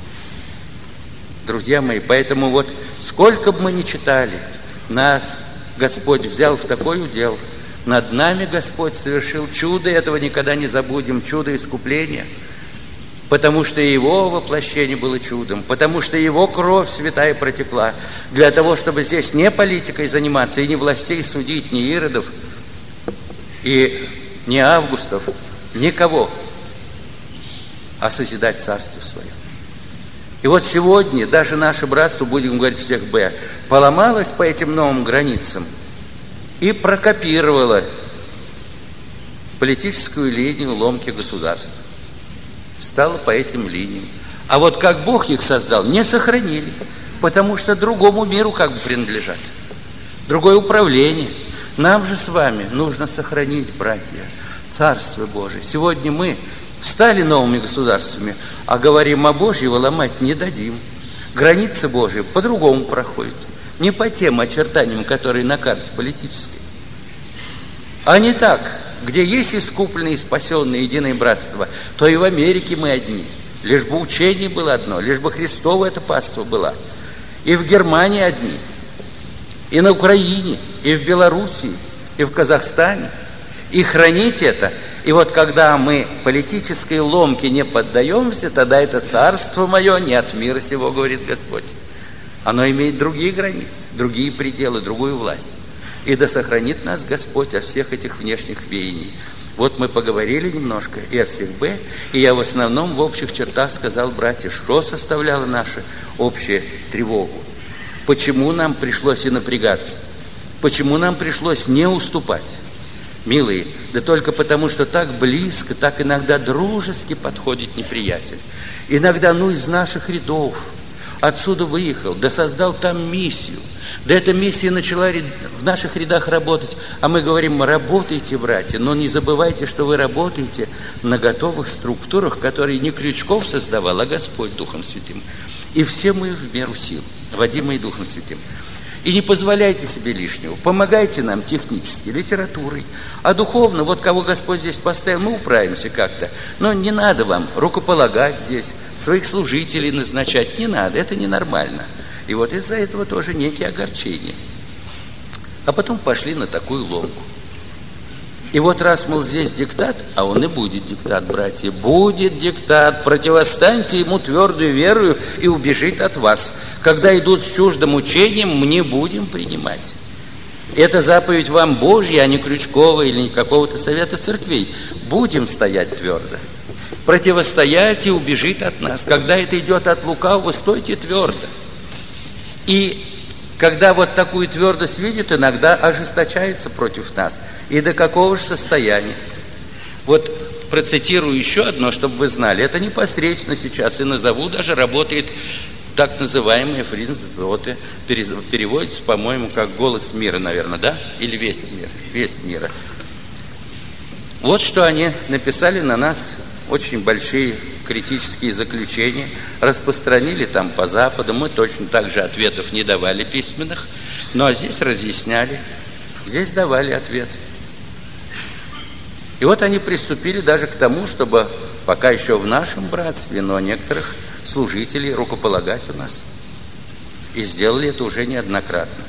Друзья мои, поэтому вот сколько бы мы ни читали, нас Господь взял в такой удел, над нами Господь совершил чудо, этого никогда не забудем, чудо искупления, потому что Его воплощение было чудом, потому что Его кровь святая протекла, для того, чтобы здесь не политикой заниматься, и не властей судить, не Иродов, и не Августов, никого, а созидать Царство Свое. И вот сегодня даже наше братство, будем говорить всех Б, поломалось по этим новым границам и прокопировало политическую линию ломки государства. Стало по этим линиям. А вот как Бог их создал, не сохранили, потому что другому миру как бы принадлежат. Другое управление. Нам же с вами нужно сохранить, братья, Царство Божие. Сегодня мы стали новыми государствами, а говорим о Божьего ломать не дадим. Границы Божьи по-другому проходят. Не по тем очертаниям, которые на карте политической. А не так, где есть искупленные и спасенные единое братство, то и в Америке мы одни. Лишь бы учение было одно, лишь бы Христово это паство было. И в Германии одни, и на Украине, и в Белоруссии, и в Казахстане. И хранить это. И вот когда мы политической ломке не поддаемся, тогда это царство мое не от мира сего, говорит Господь. Оно имеет другие границы, другие пределы, другую власть. И да сохранит нас Господь от всех этих внешних веяний. Вот мы поговорили немножко и о всех Б, и я в основном в общих чертах сказал, братья, что составляло нашу общую тревогу. Почему нам пришлось и напрягаться? Почему нам пришлось не уступать? Милые, да только потому, что так близко, так иногда дружески подходит неприятель. Иногда, из наших рядов, отсюда выехал, да создал там миссию. Да эта миссия начала в наших рядах работать. А мы говорим, работайте, братья, но не забывайте, что вы работаете на готовых структурах, которые не Крючков создавал, а Господь Духом Святым. И все мы в меру сил, водимые Духом Святым. И не позволяйте себе лишнего. Помогайте нам технически, литературой. А духовно, вот кого Господь здесь поставил, мы управимся как-то. Но не надо вам рукополагать здесь, своих служителей назначать. Не надо, это ненормально. И вот из-за этого тоже некие огорчения. А потом пошли на такую ломку. И вот раз, мол, здесь диктат, а он и будет диктат, братья, будет диктат, противостаньте ему твердую верою и убежит от вас. Когда идут с чуждым учением, мы не будем принимать. Это заповедь вам Божья, а не Крючкова или какого-то совета церквей. Будем стоять твердо. Противостоять и убежит от нас. Когда это идет от лукавого, стойте твердо. И когда вот такую твердость видит, иногда ожесточается против нас. И до какого же состояния? Вот процитирую еще одно, чтобы вы знали. Это непосредственно сейчас, и назову, даже работает так называемые фринцброты. Переводится, по-моему, как «Голос мира», наверное, да? Или «Весть мира». «Весть мира». Вот что они написали на нас, очень большие критические заключения, распространили там по Западу. Мы точно так же ответов не давали письменных, но здесь разъясняли, здесь давали ответ. И вот они приступили даже к тому, чтобы пока еще в нашем братстве, но некоторых служителей рукополагать у нас. И сделали это уже неоднократно.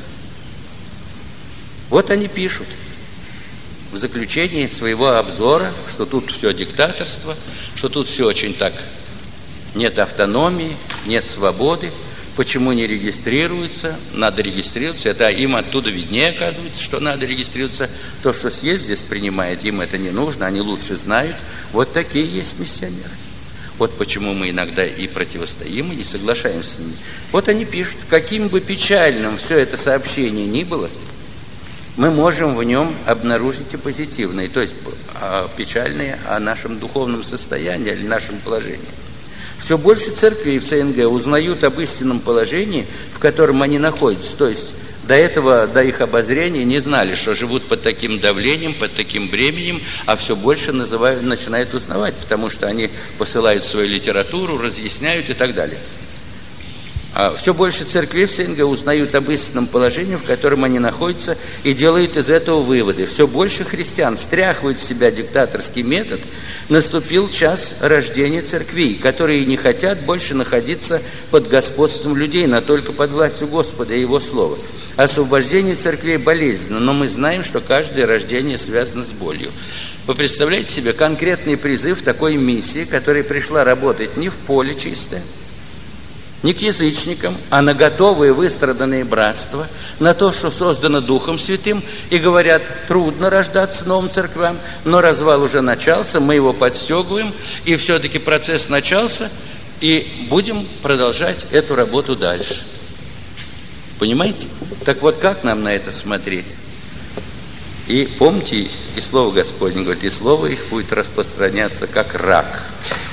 Вот они пишут в заключении своего обзора, что тут все диктаторство, что тут все очень так, нет автономии, нет свободы. Почему не регистрируется? Надо регистрироваться. Это им оттуда виднее, оказывается, что надо регистрироваться. То, что съезд здесь принимает, им это не нужно, они лучше знают. Вот такие есть миссионеры. Вот почему мы иногда и противостоим, и не соглашаемся с ними. Вот они пишут, каким бы печальным все это сообщение ни было, мы можем в нем обнаружить и позитивное, то есть печальное о нашем духовном состоянии или нашем положении. Все больше церквей в СНГ узнают об истинном положении, в котором они находятся. То есть до этого, до их обозрения не знали, что живут под таким давлением, под таким бременем, а все больше начинают узнавать, потому что они посылают свою литературу, разъясняют и так далее. Все больше церквей в СНГ узнают об истинном положении, в котором они находятся, и делают из этого выводы. Все больше христиан стряхивают с себя диктаторский метод. Наступил час рождения церквей, которые не хотят больше находиться под господством людей, но только под властью Господа и Его Слова. Освобождение церквей болезненно, но мы знаем, что каждое рождение связано с болью. Вы представляете себе конкретный призыв такой миссии, которая пришла работать не в поле чистое, не к язычникам, а на готовые выстраданные братства, на то, что создано Духом Святым, и говорят, трудно рождаться новым церквям, но развал уже начался, мы его подстегиваем, и все-таки процесс начался, и будем продолжать эту работу дальше. Понимаете? Так вот, как нам на это смотреть? И помните, и Слово Господне говорит, и Слово их будет распространяться, как рак.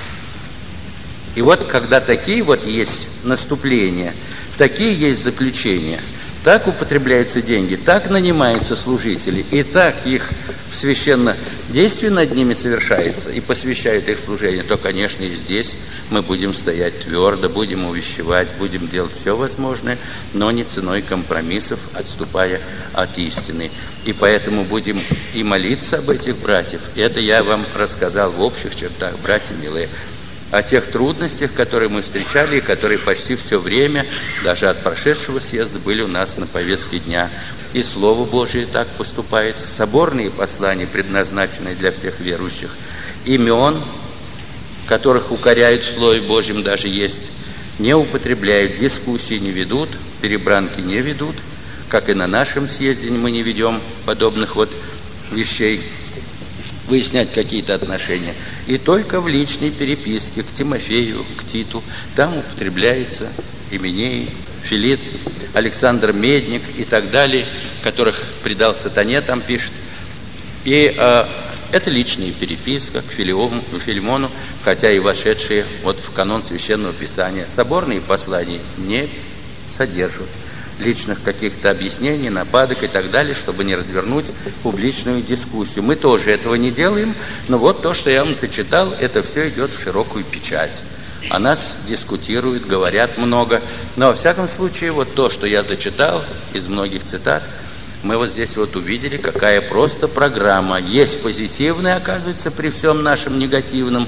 И вот, когда такие вот есть наступления, такие есть заключения, так употребляются деньги, так нанимаются служители, и так их священное действие над ними совершается, и посвящают их служению, то, конечно, и здесь мы будем стоять твердо, будем увещевать, будем делать все возможное, но не ценой компромиссов, отступая от истины. И поэтому будем и молиться об этих братьев. Это я вам рассказал в общих чертах, братья милые, о тех трудностях, которые мы встречали, и которые почти все время, даже от прошедшего съезда, были у нас на повестке дня. И Слово Божие так поступает, соборные послания, предназначенные для всех верующих, имен, которых укоряют в Слове Божьем, даже есть, не употребляют, дискуссии не ведут, перебранки не ведут, как и на нашем съезде мы не ведем подобных вот вещей, выяснять какие-то отношения. И только в личной переписке к Тимофею, к Титу, там употребляется Именей, Филит, Александр Медник и так далее, которых предал сатане, там пишет. И это личная переписка к Филимону, хотя и вошедшие вот в канон Священного Писания. Соборные послания не содержат личных каких-то объяснений, нападок и так далее, чтобы не развернуть публичную дискуссию. Мы тоже этого не делаем, но вот то, что я вам зачитал, это все идет в широкую печать. О нас дискутируют, говорят много. Но, во всяком случае, вот то, что я зачитал из многих цитат, мы вот здесь вот увидели, какая просто программа. Есть позитивная, оказывается, при всем нашем негативном,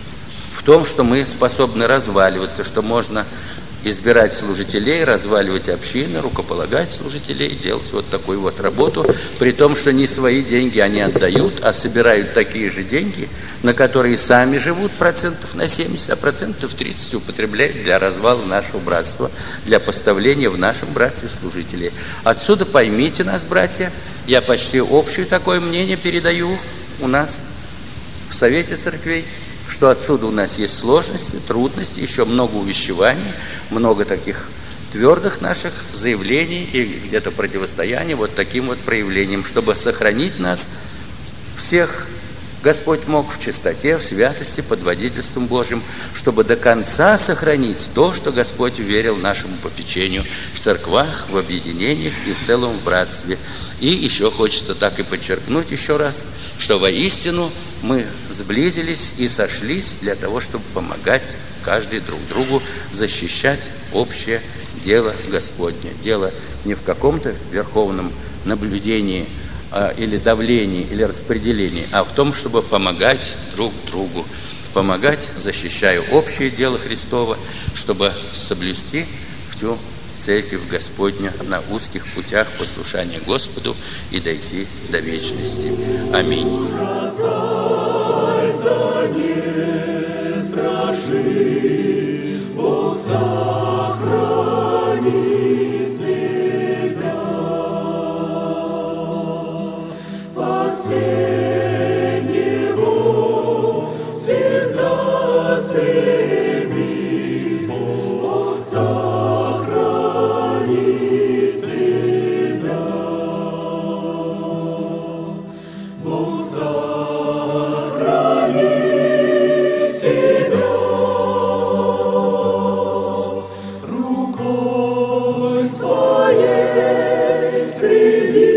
в том, что мы способны разваливаться, что можно избирать служителей, разваливать общины, рукополагать служителей, делать вот такую вот работу, при том, что не свои деньги они отдают, а собирают такие же деньги, на которые сами живут процентов на 70, а процентов 30 употребляют для развала нашего братства, для поставления в нашем братстве служителей. Отсюда поймите нас, братья, я почти общее такое мнение передаю у нас в Совете Церквей, что отсюда у нас есть сложности, трудности, еще много увещеваний, много таких твердых наших заявлений и где-то противостояний вот таким вот проявлением, чтобы сохранить нас всех. Господь мог в чистоте, в святости, под водительством Божьим, чтобы до конца сохранить то, что Господь верил нашему попечению в церквах, в объединениях и в целом в братстве. И еще хочется так и подчеркнуть еще раз, что воистину мы сблизились и сошлись для того, чтобы помогать каждый друг другу защищать общее дело Господне. Дело не в каком-то верховном наблюдении или давлении, или распределении, а в том, чтобы помогать друг другу, помогать, защищая общее дело Христово, чтобы соблюсти всю Церковь Господня на узких путях послушания Господу и дойти до вечности. Аминь. Среди